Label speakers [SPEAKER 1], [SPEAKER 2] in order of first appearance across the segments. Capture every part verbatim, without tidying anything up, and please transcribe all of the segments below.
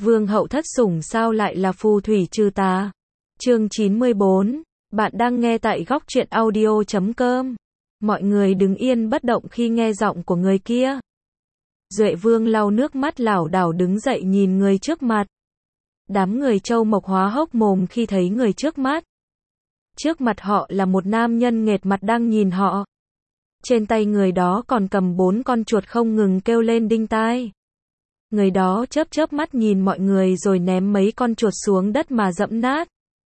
[SPEAKER 1] Vương hậu thất sủng sao lại là phù thủy trừ tà? Chương chín mươi bốn. Bạn đang nghe tại góc truyện audio chấm com. Mọi người đứng yên bất động khi nghe giọng của người kia. Duệ Vương lau nước mắt lảo đảo đứng dậy nhìn người trước mặt. Đám người Châu Mộc hóa hốc mồm khi thấy người trước mắt. Trước mặt họ là một nam nhân nghệt mặt đang nhìn họ. Trên tay người đó còn cầm bốn con chuột không ngừng kêu lên đinh tai. Người đó chớp chớp mắt nhìn mọi người rồi ném mấy con chuột xuống đất mà dẫm nát.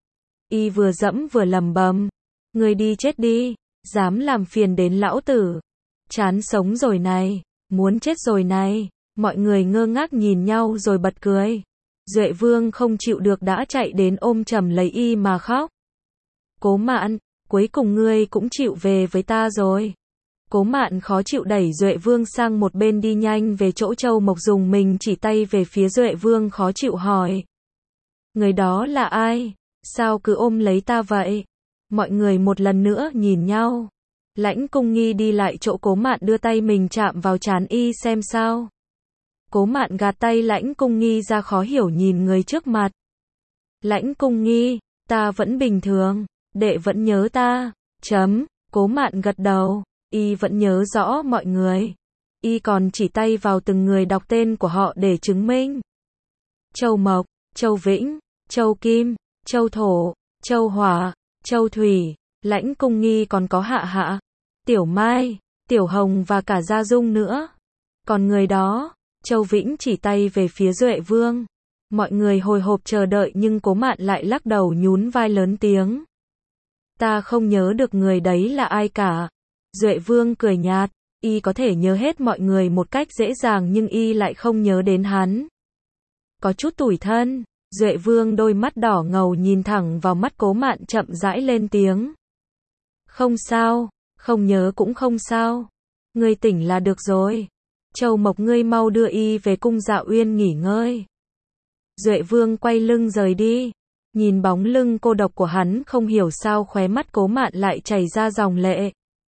[SPEAKER 1] Y vừa dẫm vừa lẩm bẩm, người đi chết đi, dám làm phiền đến lão tử. Chán sống rồi này, muốn chết rồi này. Mọi người ngơ ngác nhìn nhau rồi bật cười. Duệ Vương không chịu được đã chạy đến ôm chầm lấy y mà khóc. Cố Mạn, cuối cùng ngươi cũng chịu về với ta rồi. Cố Mạn khó chịu đẩy Duệ Vương sang một bên đi nhanh về chỗ Châu Mộc dùng mình chỉ tay về phía Duệ Vương khó chịu hỏi. Người đó là ai? Sao cứ ôm lấy ta vậy? Mọi người một lần nữa nhìn nhau. Lãnh Cung Nghi đi lại chỗ Cố Mạn đưa tay mình chạm vào trán y xem sao. Cố Mạn gạt tay Lãnh Cung Nghi ra khó hiểu nhìn người trước mặt. Lãnh Cung Nghi, ta vẫn bình thường, đệ vẫn nhớ ta. Chấm, Cố Mạn gật đầu. Y vẫn nhớ rõ mọi người. Y còn chỉ tay vào từng người đọc tên của họ để chứng minh. Châu Mộc, Châu Vĩnh, Châu Kim, Châu Thổ, Châu Hỏa, Châu Thủy, Lãnh Cung Nghi còn có Hạ Hạ, Tiểu Mai, Tiểu Hồng và cả Gia Dung nữa. Còn người đó, Châu Vĩnh chỉ tay về phía Duệ Vương. Mọi người hồi hộp chờ đợi nhưng Cố Mạn lại lắc đầu nhún vai lớn tiếng. Ta không nhớ được người đấy là ai cả. Duệ Vương cười nhạt, y có thể nhớ hết mọi người một cách dễ dàng nhưng y lại không nhớ đến hắn. Có chút tủi thân, Duệ Vương đôi mắt đỏ ngầu nhìn thẳng vào mắt Cố Mạn chậm rãi lên tiếng. Không sao, không nhớ cũng không sao. Ngươi tỉnh là được rồi. Châu Mộc ngươi mau đưa y về cung Dạ Uyên nghỉ ngơi. Duệ Vương quay lưng rời đi. Nhìn bóng lưng cô độc của hắn không hiểu sao khóe mắt Cố Mạn lại chảy ra dòng lệ.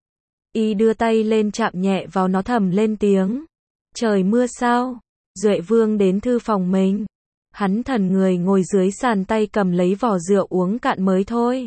[SPEAKER 1] Y đưa tay lên chạm nhẹ vào nó thầm lên tiếng. Trời mưa sao? Duệ Vương đến thư phòng mình. Hắn thần người ngồi dưới sàn tay cầm lấy vò rượu uống cạn mới thôi.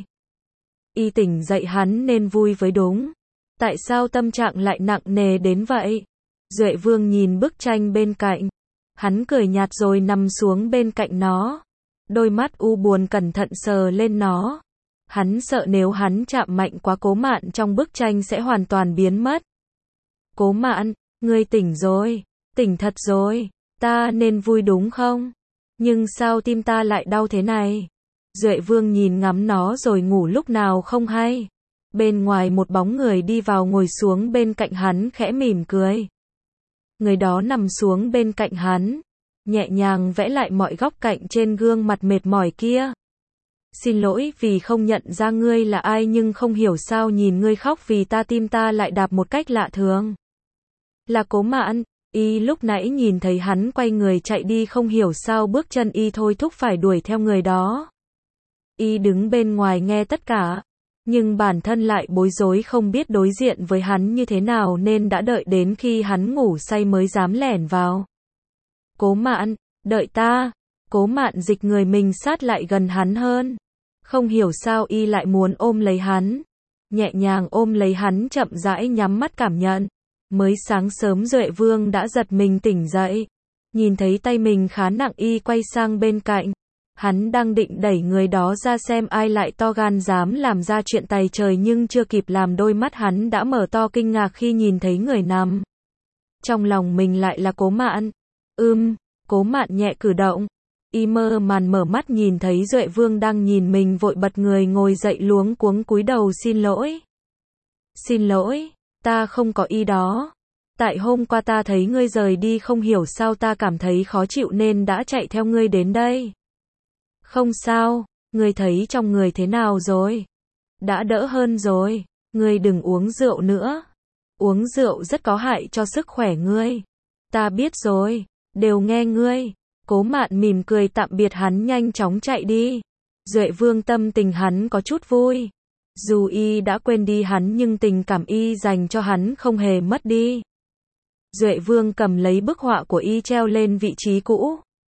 [SPEAKER 1] Y tỉnh dậy hắn nên vui với đúng. Tại sao tâm trạng lại nặng nề đến vậy? Duệ Vương nhìn bức tranh bên cạnh. Hắn cười nhạt rồi nằm xuống bên cạnh nó. Đôi mắt u buồn cẩn thận sờ lên nó. Hắn sợ nếu hắn chạm mạnh quá Cố Mạn trong bức tranh sẽ hoàn toàn biến mất. Cố Mạn, ngươi tỉnh rồi, tỉnh thật rồi, ta nên vui đúng không? Nhưng sao tim ta lại đau thế này? Duệ Vương nhìn ngắm nó rồi ngủ lúc nào không hay. Bên ngoài một bóng người đi vào ngồi xuống bên cạnh hắn khẽ mỉm cười. Người đó nằm xuống bên cạnh hắn, nhẹ nhàng vẽ lại mọi góc cạnh trên gương mặt mệt mỏi kia. Xin lỗi vì không nhận ra ngươi là ai nhưng không hiểu sao nhìn ngươi khóc vì ta tim ta lại đạp một cách lạ thường. Là Cố Mạn, y lúc nãy nhìn thấy hắn quay người chạy đi không hiểu sao bước chân y thôi thúc phải đuổi theo người đó. Y đứng bên ngoài nghe tất cả, nhưng bản thân lại bối rối không biết đối diện với hắn như thế nào nên đã đợi đến khi hắn ngủ say mới dám lẻn vào. Cố Mạn, đợi ta. Cố Mạn dịch người mình sát lại gần hắn hơn. Không hiểu sao y lại muốn ôm lấy hắn. Nhẹ nhàng ôm lấy hắn chậm rãi nhắm mắt cảm nhận. Mới sáng sớm Duệ Vương đã giật mình tỉnh dậy. Nhìn thấy tay mình khá nặng y quay sang bên cạnh. Hắn đang định đẩy người đó ra xem ai lại to gan dám làm ra chuyện tày trời nhưng chưa kịp làm đôi mắt hắn đã mở to kinh ngạc khi nhìn thấy người nằm. Trong lòng mình lại là Cố Mạn. Ưm, Cố Mạn nhẹ cử động. Y mơ màn mở mắt nhìn thấy Duệ Vương đang nhìn mình vội bật người ngồi dậy luống cuống cúi đầu xin lỗi. Xin lỗi, ta không có ý đó. Tại hôm qua ta thấy ngươi rời đi không hiểu sao ta cảm thấy khó chịu nên đã chạy theo ngươi đến đây. Không sao, ngươi thấy trong người thế nào rồi? Đã đỡ hơn rồi, ngươi đừng uống rượu nữa. Uống rượu rất có hại cho sức khỏe ngươi. Ta biết rồi, đều nghe ngươi. Cố Mạn mỉm cười tạm biệt hắn nhanh chóng chạy đi. Duệ Vương tâm tình hắn có chút vui. Dù y đã quên đi hắn nhưng tình cảm y dành cho hắn không hề mất đi. Duệ Vương cầm lấy bức họa của y treo lên vị trí cũ.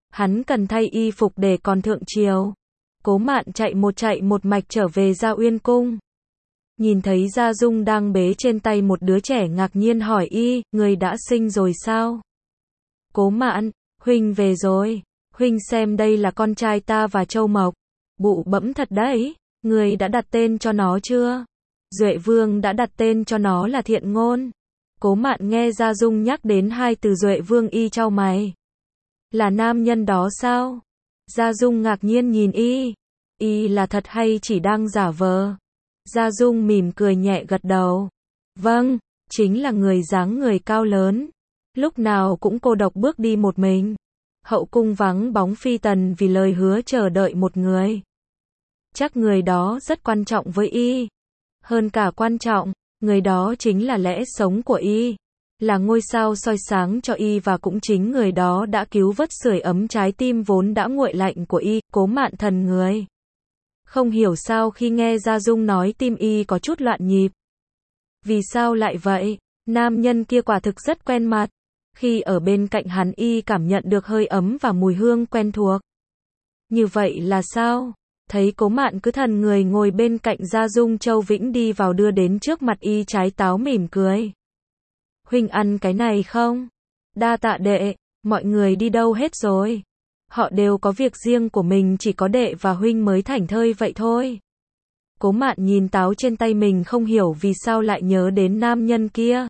[SPEAKER 1] Hắn cần thay y phục để còn thượng triều. Cố Mạn chạy một chạy một mạch trở về Gia Uyên Cung. Nhìn thấy Gia Dung đang bế trên tay một đứa trẻ ngạc nhiên hỏi y, người đã sinh rồi sao? Cố Mạn, huynh về rồi. Huynh xem đây là con trai ta và Châu Mộc. Bụ bẫm thật đấy. Người đã đặt tên cho nó chưa? Duệ Vương đã đặt tên cho nó là Thiện Ngôn. Cố Mạn nghe Gia Dung nhắc đến hai từ Duệ Vương y chau mày. Là nam nhân đó sao? Gia Dung ngạc nhiên nhìn y. Y là thật hay chỉ đang giả vờ? Gia Dung mỉm cười nhẹ gật đầu. Vâng, chính là người dáng người cao lớn. Lúc nào cũng cô độc bước đi một mình. Hậu cung vắng bóng phi tần vì lời hứa chờ đợi một người. Chắc người đó rất quan trọng với y. Hơn cả quan trọng, người đó chính là lẽ sống của y. Là ngôi sao soi sáng cho y và cũng chính người đó đã cứu vớt sưởi ấm trái tim vốn đã nguội lạnh của y. Cố Mạn thần người. Không hiểu sao khi nghe Gia Dung nói tim y có chút loạn nhịp. Vì sao lại vậy? Nam nhân kia quả thực rất quen mặt. Khi ở bên cạnh hắn y cảm nhận được hơi ấm và mùi hương quen thuộc. Như vậy là sao? Thấy Cố Mạn cứ thần người ngồi bên cạnh Gia Dung, Châu Vĩnh đi vào đưa đến trước mặt y trái táo mỉm cười. Huynh ăn cái này không? Đa tạ đệ, mọi người đi đâu hết rồi? Họ đều có việc riêng của mình, chỉ có đệ và huynh mới thảnh thơi vậy thôi. Cố Mạn nhìn táo trên tay mình không hiểu vì sao lại nhớ đến nam nhân kia.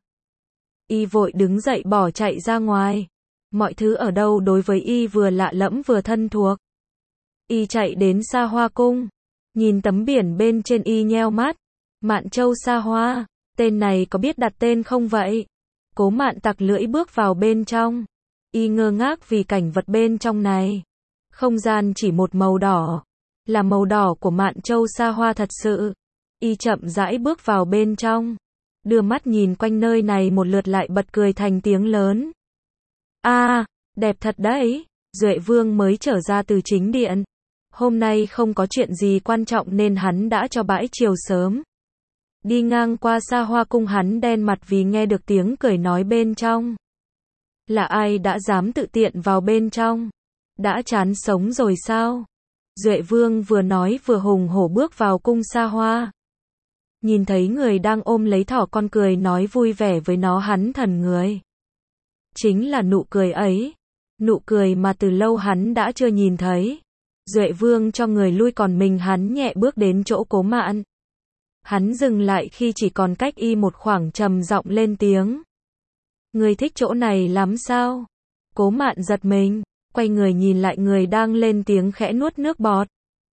[SPEAKER 1] Y vội đứng dậy bỏ chạy ra ngoài. Mọi thứ ở đâu đối với y vừa lạ lẫm vừa thân thuộc. Y chạy đến Sa Hoa Cung. Nhìn tấm biển bên trên y nheo mắt. Mạn Châu Sa Hoa. Tên này có biết đặt tên không vậy? Cố Mạn tặc lưỡi bước vào bên trong. Y ngơ ngác vì cảnh vật bên trong này. Không gian chỉ một màu đỏ. Là màu đỏ của Mạn Châu Sa Hoa thật sự. Y chậm rãi bước vào bên trong. Đưa mắt nhìn quanh nơi này một lượt lại bật cười thành tiếng lớn. A, à, đẹp thật đấy. Duệ Vương mới trở ra từ chính điện. Hôm nay không có chuyện gì quan trọng nên hắn đã cho bãi chiều sớm. Đi ngang qua Sa Hoa Cung hắn đen mặt vì nghe được tiếng cười nói bên trong. Là ai đã dám tự tiện vào bên trong? Đã chán sống rồi sao? Duệ Vương vừa nói vừa hùng hổ bước vào cung Sa Hoa. Nhìn thấy người đang ôm lấy thỏ con cười nói vui vẻ với nó hắn thần người. Chính là nụ cười ấy. Nụ cười mà từ lâu hắn đã chưa nhìn thấy. Duệ Vương cho người lui còn mình hắn nhẹ bước đến chỗ Cố Mạn. Hắn dừng lại khi chỉ còn cách y một khoảng, trầm giọng lên tiếng. Người thích chỗ này lắm sao? Cố Mạn giật mình, quay người nhìn lại người đang lên tiếng khẽ nuốt nước bọt.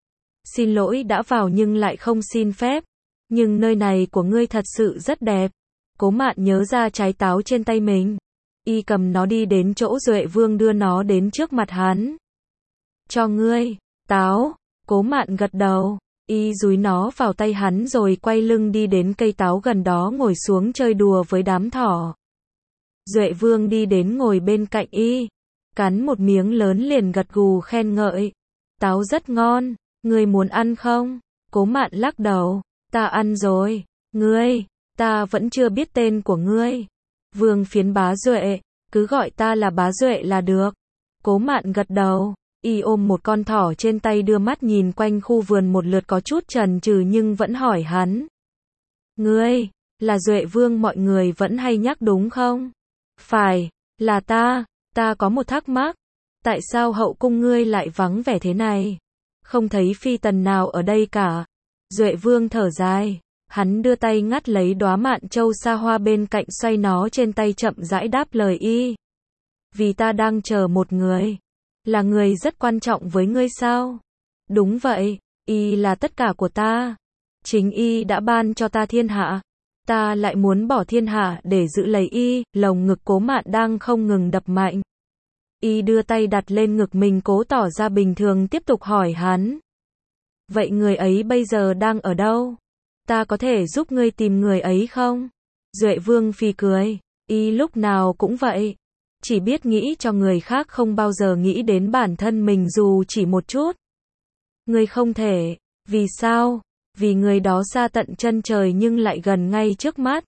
[SPEAKER 1] Xin lỗi đã vào nhưng lại không xin phép. Nhưng nơi này của ngươi thật sự rất đẹp. Cố Mạn nhớ ra trái táo trên tay mình. Y cầm nó đi đến chỗ Duệ Vương đưa nó đến trước mặt hắn. Cho ngươi, táo. Cố Mạn gật đầu. Y dúi nó vào tay hắn rồi quay lưng đi đến cây táo gần đó ngồi xuống chơi đùa với đám thỏ. Duệ Vương đi đến ngồi bên cạnh y. Cắn một miếng lớn liền gật gù khen ngợi. Táo rất ngon, ngươi muốn ăn không? Cố Mạn lắc đầu. Ta ăn rồi. Ngươi, ta vẫn chưa biết tên của ngươi. Vương Phiến Bá Duệ, cứ gọi ta là Bá Duệ là được. Cố Mạn gật đầu. Y ôm một con thỏ trên tay đưa mắt nhìn quanh khu vườn một lượt có chút chần chừ nhưng vẫn hỏi hắn. Ngươi, là Duệ Vương mọi người vẫn hay nhắc đúng không? Phải, là ta, ta có một thắc mắc. Tại sao hậu cung ngươi lại vắng vẻ thế này? Không thấy phi tần nào ở đây cả. Duệ Vương thở dài. Hắn đưa tay ngắt lấy đóa Mạn Châu Sa Hoa bên cạnh xoay nó trên tay chậm rãi đáp lời y. Vì ta đang chờ một người. Là người rất quan trọng với ngươi sao? Đúng vậy, y là tất cả của ta. Chính y đã ban cho ta thiên hạ. Ta lại muốn bỏ thiên hạ để giữ lấy y. Lồng ngực Cố Mạn đang không ngừng đập mạnh. Y đưa tay đặt lên ngực mình cố tỏ ra bình thường tiếp tục hỏi hắn. Vậy người ấy bây giờ đang ở đâu? Ta có thể giúp ngươi tìm người ấy không? Duệ Vương phì cười. Y lúc nào cũng vậy. Chỉ biết nghĩ cho người khác không bao giờ nghĩ đến bản thân mình dù chỉ một chút. Ngươi không thể. Vì sao? Vì người đó xa tận chân trời nhưng lại gần ngay trước mắt.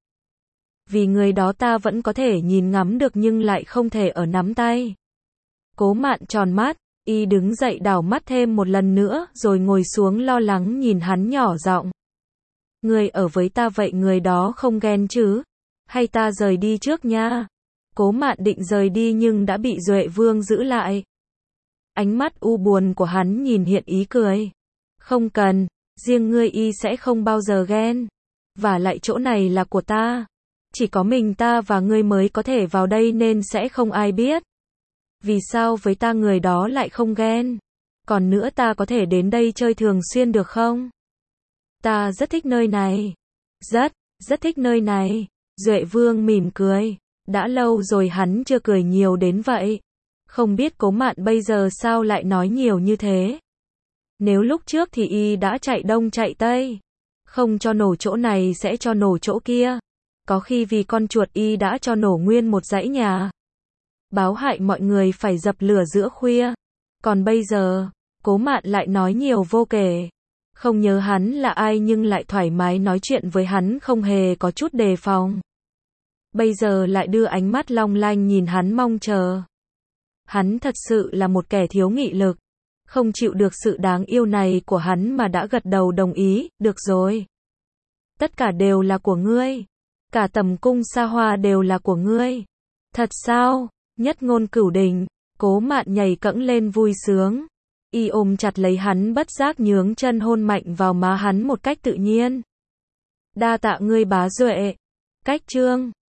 [SPEAKER 1] Vì người đó ta vẫn có thể nhìn ngắm được nhưng lại không thể ở nắm tay. Cố Mạn tròn mắt, Y đứng dậy đảo mắt thêm một lần nữa, rồi ngồi xuống lo lắng nhìn hắn nhỏ giọng. Ngươi ở với ta vậy người đó không ghen chứ? Hay ta rời đi trước nha? Cố Mạn định rời đi nhưng đã bị Duệ Vương giữ lại. Ánh mắt u buồn của hắn nhìn hiện ý cười. Không cần, riêng ngươi y sẽ không bao giờ ghen. Và lại chỗ này là của ta. Chỉ có mình ta và ngươi mới có thể vào đây nên sẽ không ai biết. Vì sao với ta người đó lại không ghen? Còn nữa ta có thể đến đây chơi thường xuyên được không? Ta rất thích nơi này. Rất, rất thích nơi này. Duệ Vương mỉm cười. Đã lâu rồi hắn chưa cười nhiều đến vậy. Không biết Cố Mạn bây giờ sao lại nói nhiều như thế. Nếu lúc trước thì y đã chạy đông chạy tây. Không cho nổ chỗ này sẽ cho nổ chỗ kia. Có khi vì con chuột y đã cho nổ nguyên một dãy nhà. Báo hại mọi người phải dập lửa giữa khuya. Còn bây giờ, Cố Mạn lại nói nhiều vô kể. Không nhớ hắn là ai nhưng lại thoải mái nói chuyện với hắn không hề có chút đề phòng. Bây giờ lại đưa ánh mắt long lanh nhìn hắn mong chờ. Hắn thật sự là một kẻ thiếu nghị lực. Không chịu được sự đáng yêu này của hắn mà đã gật đầu đồng ý, được rồi. Tất cả đều là của ngươi. Cả tầm cung xa hoa đều là của ngươi. Thật sao? Nhất ngôn cửu đình. Cố Mạn nhảy cẫng lên vui sướng. Y ôm chặt lấy hắn bất giác nhướng chân hôn mạnh vào má hắn một cách tự nhiên. Đa tạ ngươi bá Duệ. Cách chương